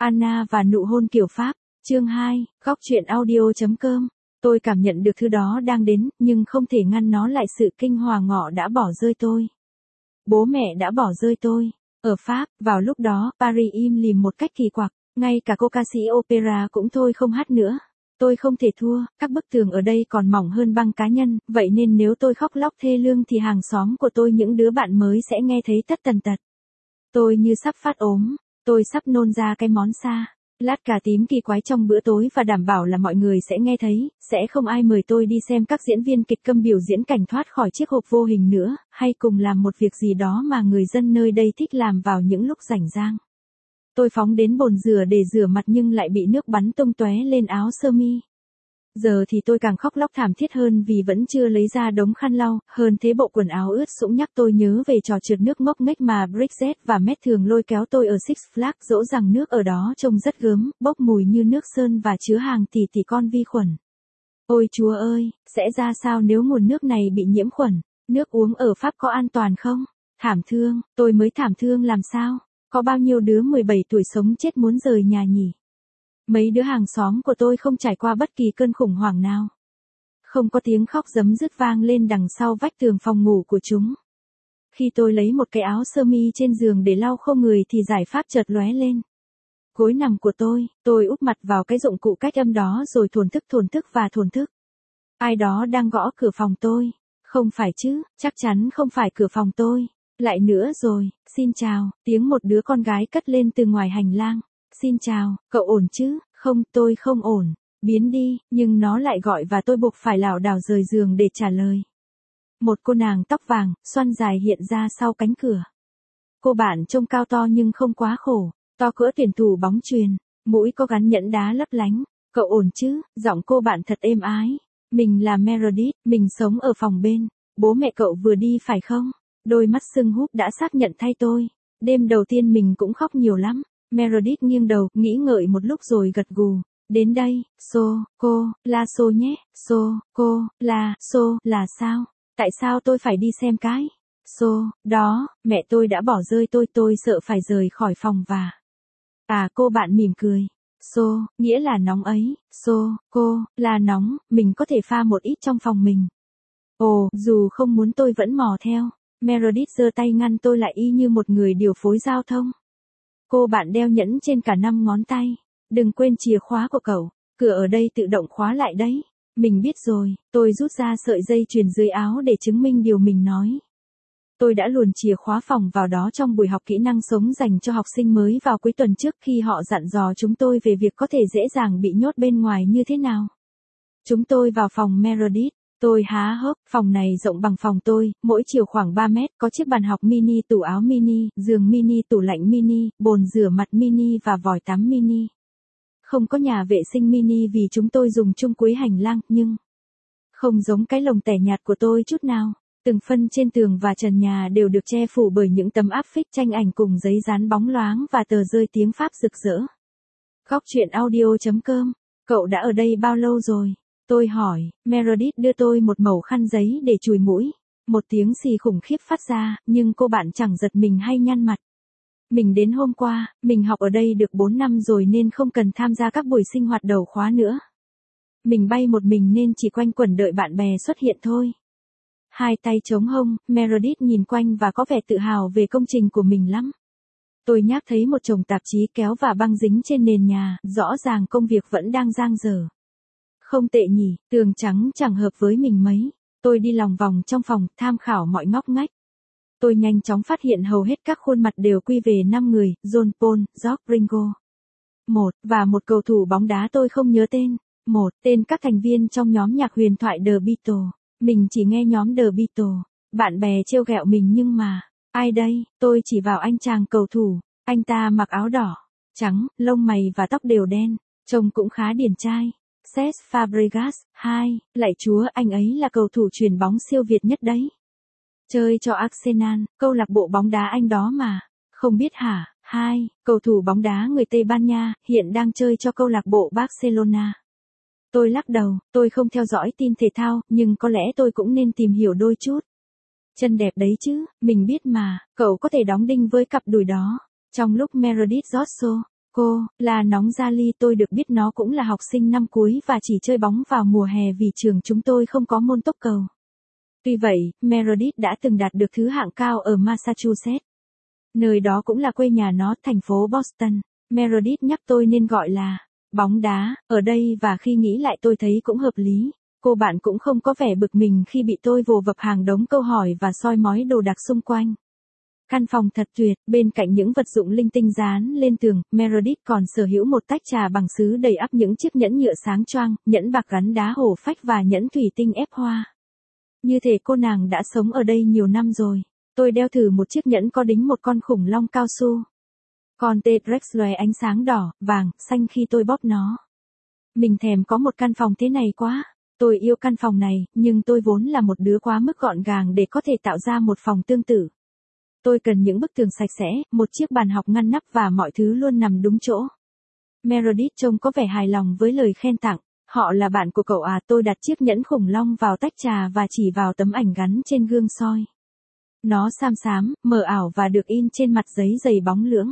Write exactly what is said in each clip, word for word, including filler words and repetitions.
Anna và nụ hôn kiểu Pháp, chương hai, góc truyện audio.com. Tôi cảm nhận được thứ đó đang đến, nhưng không thể ngăn nó lại. Sự kinh hoàng ngọ đã bỏ rơi tôi. Bố mẹ đã bỏ rơi tôi. Ở Pháp, vào lúc đó, Paris im lìm một cách kỳ quặc. Ngay cả cô ca sĩ opera cũng thôi không hát nữa. Tôi không thể thua, các bức tường ở đây còn mỏng hơn băng cá nhân, vậy nên nếu tôi khóc lóc thê lương thì hàng xóm của tôi, những đứa bạn mới sẽ nghe thấy tất tần tật. Tôi như sắp phát ốm, tôi sắp nôn ra cái món xa lát cà tím kỳ quái trong bữa tối, và đảm bảo là mọi người sẽ nghe thấy. Sẽ không ai mời tôi đi xem các diễn viên kịch câm biểu diễn cảnh thoát khỏi chiếc hộp vô hình nữa, hay cùng làm một việc gì đó mà người dân nơi đây thích làm vào những lúc rảnh rang. Tôi phóng đến bồn rửa để rửa mặt nhưng lại bị nước bắn tung tóe lên áo sơ mi. Giờ thì tôi càng khóc lóc thảm thiết hơn vì vẫn chưa lấy ra đống khăn lau. Hơn thế, bộ quần áo ướt sũng nhắc tôi nhớ về trò trượt nước ngốc nghếch mà Bridget và Matt thường lôi kéo tôi ở Six Flags, dỗ rằng nước ở đó trông rất gớm, bốc mùi như nước sơn và chứa hàng tỷ tỷ con vi khuẩn. Ôi Chúa ơi, sẽ ra sao nếu nguồn nước này bị nhiễm khuẩn? Nước uống ở Pháp có an toàn không? Thảm thương, tôi mới thảm thương làm sao? Có bao nhiêu đứa mười bảy tuổi sống chết muốn rời nhà nhỉ? Mấy đứa hàng xóm của tôi không trải qua bất kỳ cơn khủng hoảng nào. Không có tiếng khóc giấm dứt vang lên đằng sau vách tường phòng ngủ của chúng. Khi tôi lấy một cái áo sơ mi trên giường để lau khô người thì giải pháp chợt lóe lên. Gối nằm của tôi, tôi úp mặt vào cái dụng cụ cách âm đó rồi thổn thức thổn thức và thổn thức. Ai đó đang gõ cửa phòng tôi. Không phải chứ, chắc chắn không phải cửa phòng tôi. Lại nữa rồi, xin chào, tiếng một đứa con gái cất lên từ ngoài hành lang. Xin chào, cậu ổn chứ? Không, tôi không ổn. Biến đi, nhưng nó lại gọi và tôi buộc phải lảo đảo rời giường để trả lời. Một cô nàng tóc vàng, xoăn dài hiện ra sau cánh cửa. Cô bạn trông cao to nhưng không quá khổ, to cỡ tuyển thủ bóng chuyền, mũi có gắn nhẫn đá lấp lánh. Cậu ổn chứ? Giọng cô bạn thật êm ái. Mình là Meredith, mình sống ở phòng bên. Bố mẹ cậu vừa đi phải không? Đôi mắt sưng húp đã xác nhận thay tôi. Đêm đầu tiên mình cũng khóc nhiều lắm. Meredith nghiêng đầu, nghĩ ngợi một lúc rồi gật gù. Đến đây, so, cô, la so nhé, so, cô, la, so, là sao? Tại sao tôi phải đi xem cái? So, đó, mẹ tôi đã bỏ rơi tôi, tôi sợ phải rời khỏi phòng và... À, cô bạn mỉm cười. So, nghĩa là nóng ấy, so, cô, là nóng, mình có thể pha một ít trong phòng mình. Ồ, dù không muốn tôi vẫn mò theo. Meredith giơ tay ngăn tôi lại y như một người điều phối giao thông. Cô bạn đeo nhẫn trên cả năm ngón tay. Đừng quên chìa khóa của cậu. Cửa ở đây tự động khóa lại đấy. Mình biết rồi. Tôi rút ra sợi dây chuyền dưới áo để chứng minh điều mình nói. Tôi đã luồn chìa khóa phòng vào đó trong buổi học kỹ năng sống dành cho học sinh mới vào cuối tuần trước, khi họ dặn dò chúng tôi về việc có thể dễ dàng bị nhốt bên ngoài như thế nào. Chúng tôi vào phòng Meredith. Tôi há hốc, phòng này rộng bằng phòng tôi, mỗi chiều khoảng ba mét, có chiếc bàn học mini, tủ áo mini, giường mini, tủ lạnh mini, bồn rửa mặt mini và vòi tắm mini. Không có nhà vệ sinh mini vì chúng tôi dùng chung cuối hành lang, nhưng không giống cái lồng tẻ nhạt của tôi chút nào. Từng phân trên tường và trần nhà đều được che phủ bởi những tấm áp phích tranh ảnh cùng giấy dán bóng loáng và tờ rơi tiếng Pháp rực rỡ. Góc truyện audio.com. Cậu đã ở đây bao lâu rồi? Tôi hỏi. Meredith đưa tôi một mẩu khăn giấy để chùi mũi. Một tiếng xì khủng khiếp phát ra, nhưng cô bạn chẳng giật mình hay nhăn mặt. Mình đến hôm qua, mình học ở đây được bốn năm rồi nên không cần tham gia các buổi sinh hoạt đầu khóa nữa. Mình bay một mình nên chỉ quanh quẩn đợi bạn bè xuất hiện thôi. Hai tay chống hông, Meredith nhìn quanh và có vẻ tự hào về công trình của mình lắm. Tôi nhác thấy một chồng tạp chí kéo và băng dính trên nền nhà, rõ ràng công việc vẫn đang dang dở. Không tệ nhỉ, tường trắng chẳng hợp với mình mấy. Tôi đi lòng vòng trong phòng, tham khảo mọi ngóc ngách. Tôi nhanh chóng phát hiện hầu hết các khuôn mặt đều quy về năm người, John Paul, George Ringo. Một, và một cầu thủ bóng đá tôi không nhớ tên. Một, tên các thành viên trong nhóm nhạc huyền thoại The Beatles. Mình chỉ nghe nhóm The Beatles. Bạn bè trêu ghẹo mình nhưng mà, ai đây? Tôi chỉ vào anh chàng cầu thủ. Anh ta mặc áo đỏ, trắng, lông mày và tóc đều đen. Trông cũng khá điển trai. Cesc Fabregas. Hai, lạy chúa, anh ấy là cầu thủ chuyền bóng siêu việt nhất đấy. Chơi cho Arsenal, câu lạc bộ bóng đá Anh đó mà. Không biết hả? Hai, cầu thủ bóng đá người Tây Ban Nha, hiện đang chơi cho câu lạc bộ Barcelona. Tôi lắc đầu, tôi không theo dõi tin thể thao, nhưng có lẽ tôi cũng nên tìm hiểu đôi chút. Chân đẹp đấy chứ, mình biết mà, cậu có thể đóng đinh với cặp đùi đó. Trong lúc Meredith rót xô, Cô, là nóng Jali, tôi được biết nó cũng là học sinh năm cuối và chỉ chơi bóng vào mùa hè vì trường chúng tôi không có môn tốc cầu. Tuy vậy, Meredith đã từng đạt được thứ hạng cao ở Massachusetts. Nơi đó cũng là quê nhà nó, thành phố Boston. Meredith nhắc tôi nên gọi là bóng đá ở đây và khi nghĩ lại tôi thấy cũng hợp lý. Cô bạn cũng không có vẻ bực mình khi bị tôi vồ vập hàng đống câu hỏi và soi mói đồ đạc xung quanh. Căn phòng thật tuyệt, bên cạnh những vật dụng linh tinh dán lên tường, Meredith còn sở hữu một tách trà bằng sứ đầy ắp những chiếc nhẫn nhựa sáng choang, nhẫn bạc gắn đá hổ phách và nhẫn thủy tinh ép hoa. Như thể cô nàng đã sống ở đây nhiều năm rồi. Tôi đeo thử một chiếc nhẫn có đính một con khủng long cao su. Con T-Rex lóe ánh sáng đỏ, vàng, xanh khi tôi bóp nó. Mình thèm có một căn phòng thế này quá. Tôi yêu căn phòng này, nhưng tôi vốn là một đứa quá mức gọn gàng để có thể tạo ra một phòng tương tự. Tôi cần những bức tường sạch sẽ, một chiếc bàn học ngăn nắp và mọi thứ luôn nằm đúng chỗ. Meredith trông có vẻ hài lòng với lời khen tặng. Họ là bạn của cậu à? Tôi đặt chiếc nhẫn khủng long vào tách trà và chỉ vào tấm ảnh gắn trên gương soi. Nó xám xám, mờ ảo và được in trên mặt giấy dày bóng lưỡng.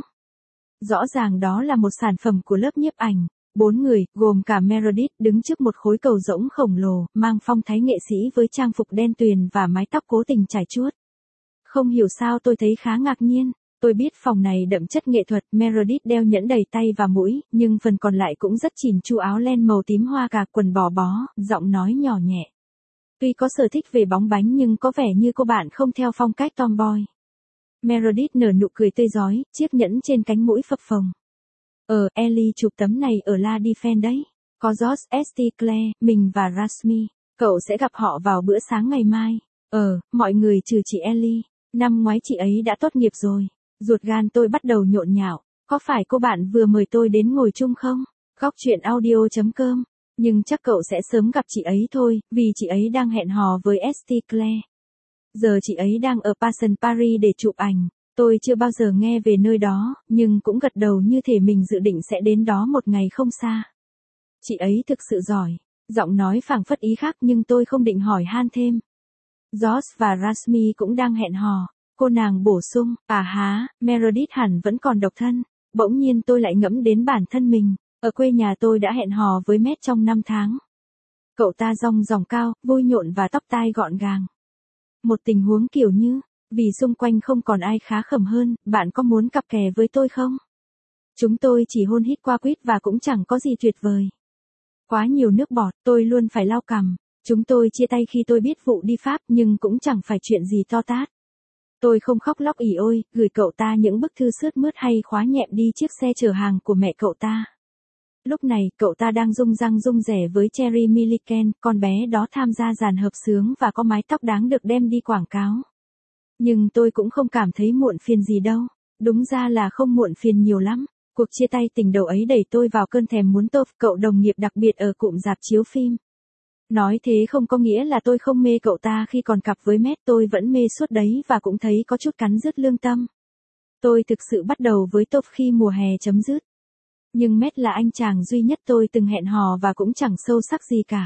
Rõ ràng đó là một sản phẩm của lớp nhiếp ảnh. Bốn người, gồm cả Meredith, đứng trước một khối cầu rỗng khổng lồ, mang phong thái nghệ sĩ với trang phục đen tuyền và mái tóc cố tình trải chuốt. Không hiểu sao tôi thấy khá ngạc nhiên. Tôi biết phòng này đậm chất nghệ thuật, Meredith đeo nhẫn đầy tay và mũi, nhưng phần còn lại cũng rất chỉn chu, áo len màu tím hoa cà, quần bò bó, giọng nói nhỏ nhẹ. Tuy có sở thích về bóng bánh nhưng có vẻ như cô bạn không theo phong cách tomboy. Meredith nở nụ cười tươi rói, chiếc nhẫn trên cánh mũi phập phồng. Ờ, Ellie chụp tấm này ở La Defense đấy. Có George, Esty, Claire, mình và Rasmi. Cậu sẽ gặp họ vào bữa sáng ngày mai. Ờ, mọi người trừ chị Ellie. Năm ngoái chị ấy đã tốt nghiệp rồi. Ruột gan tôi bắt đầu nhộn nhạo. Có phải cô bạn vừa mời tôi đến ngồi chung không? Góc chuyện audio chấm com. Nhưng chắc cậu sẽ sớm gặp chị ấy thôi, vì chị ấy đang hẹn hò với Esty Claire. Giờ chị ấy đang ở Passion Paris để chụp ảnh. Tôi chưa bao giờ nghe về nơi đó, nhưng cũng gật đầu như thể mình dự định sẽ đến đó một ngày không xa. Chị ấy thực sự giỏi. Giọng nói phảng phất ý khác nhưng tôi không định hỏi han thêm. George và Rasmi cũng đang hẹn hò. Cô nàng bổ sung, à há, Meredith hẳn vẫn còn độc thân. Bỗng nhiên tôi lại ngẫm đến bản thân mình. Ở quê nhà tôi đã hẹn hò với Matt trong năm tháng. Cậu ta rong ròng cao, vui nhộn và tóc tai gọn gàng. Một tình huống kiểu như, vì xung quanh không còn ai khá khẩm hơn, bạn có muốn cặp kè với tôi không? Chúng tôi chỉ hôn hít qua quýt và cũng chẳng có gì tuyệt vời. Quá nhiều nước bọt, tôi luôn phải lau cằm. Chúng tôi chia tay khi tôi biết vụ đi Pháp nhưng cũng chẳng phải chuyện gì to tát. Tôi không khóc lóc ỉ ôi, gửi cậu ta những bức thư sướt mướt hay khóa nhẹm đi chiếc xe chở hàng của mẹ cậu ta. Lúc này, cậu ta đang rung răng rung rẻ với Cherry Milliken, con bé đó tham gia dàn hợp xướng và có mái tóc đáng được đem đi quảng cáo. Nhưng tôi cũng không cảm thấy muộn phiền gì đâu. Đúng ra là không muộn phiền nhiều lắm. Cuộc chia tay tình đầu ấy đẩy tôi vào cơn thèm muốn Toph, cậu đồng nghiệp đặc biệt ở cụm rạp chiếu phim. Nói thế không có nghĩa là tôi không mê cậu ta khi còn cặp với Matt, tôi vẫn mê suốt đấy và cũng thấy có chút cắn rứt lương tâm. Tôi thực sự bắt đầu với Toph khi mùa hè chấm dứt. Nhưng Matt là anh chàng duy nhất tôi từng hẹn hò và cũng chẳng sâu sắc gì cả.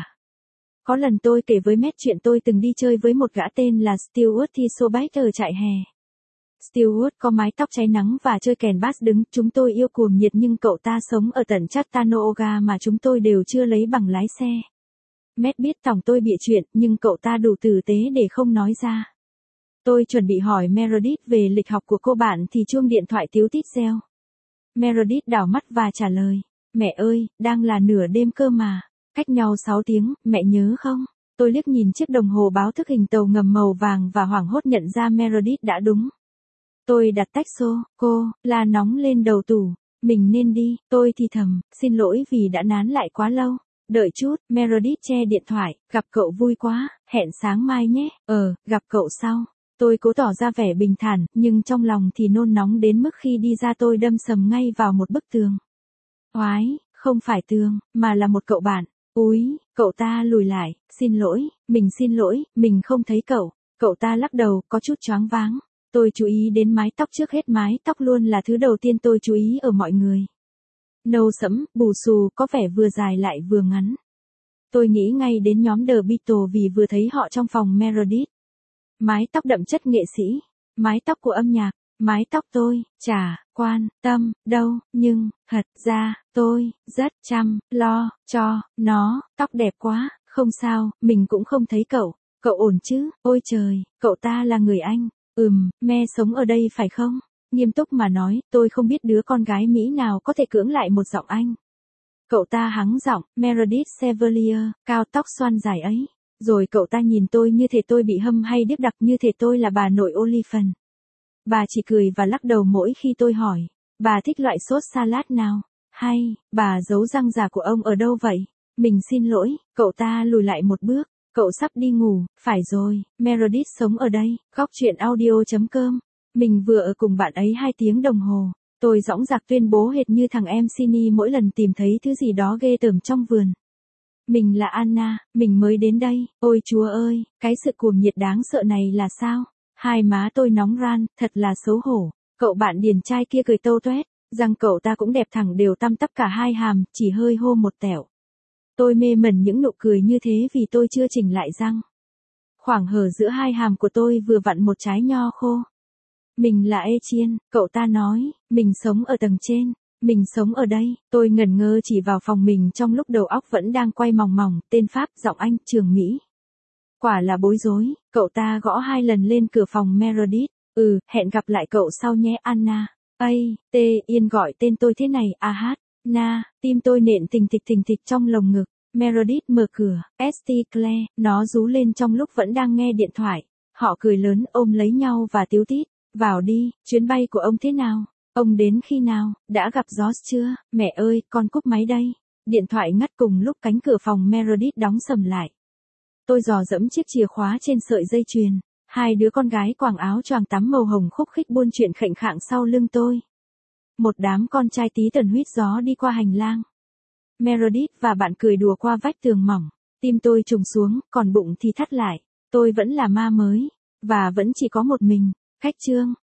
Có lần tôi kể với Matt chuyện tôi từng đi chơi với một gã tên là Stewart Thisobach ở trại hè. Stewart có mái tóc cháy nắng và chơi kèn bass đứng, chúng tôi yêu cuồng nhiệt nhưng cậu ta sống ở tận Chattanooga mà chúng tôi đều chưa lấy bằng lái xe. Matt biết tòng tôi bịa chuyện, nhưng cậu ta đủ tử tế để không nói ra. Tôi chuẩn bị hỏi Meredith về lịch học của cô bạn thì chuông điện thoại tíu tít reo. Meredith đảo mắt và trả lời, mẹ ơi, đang là nửa đêm cơ mà, cách nhau sáu tiếng, mẹ nhớ không? Tôi liếc nhìn chiếc đồng hồ báo thức hình tàu ngầm màu vàng và hoảng hốt nhận ra Meredith đã đúng. Tôi đặt tách xô, cô, là nóng lên đầu tủ, mình nên đi, tôi thì thầm, xin lỗi vì đã nán lại quá lâu. Đợi chút, Meredith che điện thoại, gặp cậu vui quá, hẹn sáng mai nhé, ờ, gặp cậu sau. Tôi cố tỏ ra vẻ bình thản, nhưng trong lòng thì nôn nóng đến mức khi đi ra tôi đâm sầm ngay vào một bức tường. Oái, không phải tường, mà là một cậu bạn. Úi, cậu ta lùi lại, xin lỗi, mình xin lỗi, mình không thấy cậu. Cậu ta lắc đầu, có chút choáng váng. Tôi chú ý đến mái tóc trước hết, mái tóc luôn là thứ đầu tiên tôi chú ý ở mọi người. Nâu sẫm, bù xù, có vẻ vừa dài lại vừa ngắn. Tôi nghĩ ngay đến nhóm The Beatles vì vừa thấy họ trong phòng Meredith. Mái tóc đậm chất nghệ sĩ, mái tóc của âm nhạc, Mái tóc tôi, chả quan tâm đâu, nhưng, thật ra, tôi, rất chăm, lo, cho, nó, tóc đẹp quá, không sao, mình cũng không thấy cậu, cậu ổn chứ, ôi trời, cậu ta là người Anh, ừm, me sống ở đây phải không? Nghiêm túc mà nói, tôi không biết đứa con gái Mỹ nào có thể cưỡng lại một giọng Anh. Cậu ta hắng giọng, Meredith Chevalier, cao tóc xoăn dài ấy. Rồi cậu ta nhìn tôi như thể tôi bị hâm hay điếc đặc, như thể tôi là bà nội Oliphant. Bà chỉ cười và lắc đầu mỗi khi tôi hỏi, bà thích loại sốt salad nào? Hay, bà giấu răng giả của ông ở đâu vậy? Mình xin lỗi, cậu ta lùi lại một bước, cậu sắp đi ngủ, phải rồi, Meredith sống ở đây, góc chuyện audio chấm com. Mình vừa ở cùng bạn ấy hai tiếng đồng hồ. Tôi dõng dạc tuyên bố hệt như thằng em Sini mỗi lần tìm thấy thứ gì đó ghê tởm trong vườn. Mình là Anna, mình mới đến đây, ôi chúa ơi, cái sự cuồng nhiệt đáng sợ này là sao? Hai má tôi nóng ran, thật là xấu hổ. Cậu bạn điển trai kia cười tâu toét, răng cậu ta cũng đẹp thẳng đều tăm tắp cả hai hàm, chỉ hơi hô một tẹo. Tôi mê mẩn những nụ cười như thế vì tôi chưa chỉnh lại răng. Khoảng hở giữa hai hàm của tôi vừa vặn một trái nho khô. Mình là Etienne, cậu ta nói, mình sống ở tầng trên, mình sống ở đây, tôi ngẩn ngơ chỉ vào phòng mình trong lúc đầu óc vẫn đang quay mòng mòng, tên Pháp, giọng Anh, trường Mỹ. Quả là bối rối, cậu ta gõ hai lần lên cửa phòng Meredith, ừ, hẹn gặp lại cậu sau nhé Anna. Ây, tê, yên gọi tên tôi thế này, a hát, na, tim tôi nện thình thịch thình thịch trong lồng ngực. Meredith mở cửa, Esti Claire, nó rú lên trong lúc vẫn đang nghe điện thoại. Họ cười lớn ôm lấy nhau và tíu tít. Vào đi, chuyến bay của ông thế nào? Ông đến khi nào? Đã gặp George chưa? Mẹ ơi, con cúp máy đây. Điện thoại ngắt cùng lúc cánh cửa phòng Meredith đóng sầm lại. Tôi dò dẫm chiếc chìa khóa trên sợi dây chuyền. Hai đứa con gái quàng áo choàng tắm màu hồng khúc khích buôn chuyện khệnh khạng sau lưng tôi. Một đám con trai tí tần huýt gió đi qua hành lang. Meredith và bạn cười đùa qua vách tường mỏng. Tim tôi trùng xuống, còn bụng thì thắt lại. Tôi vẫn là ma mới. Và vẫn chỉ có một mình. Khách chương.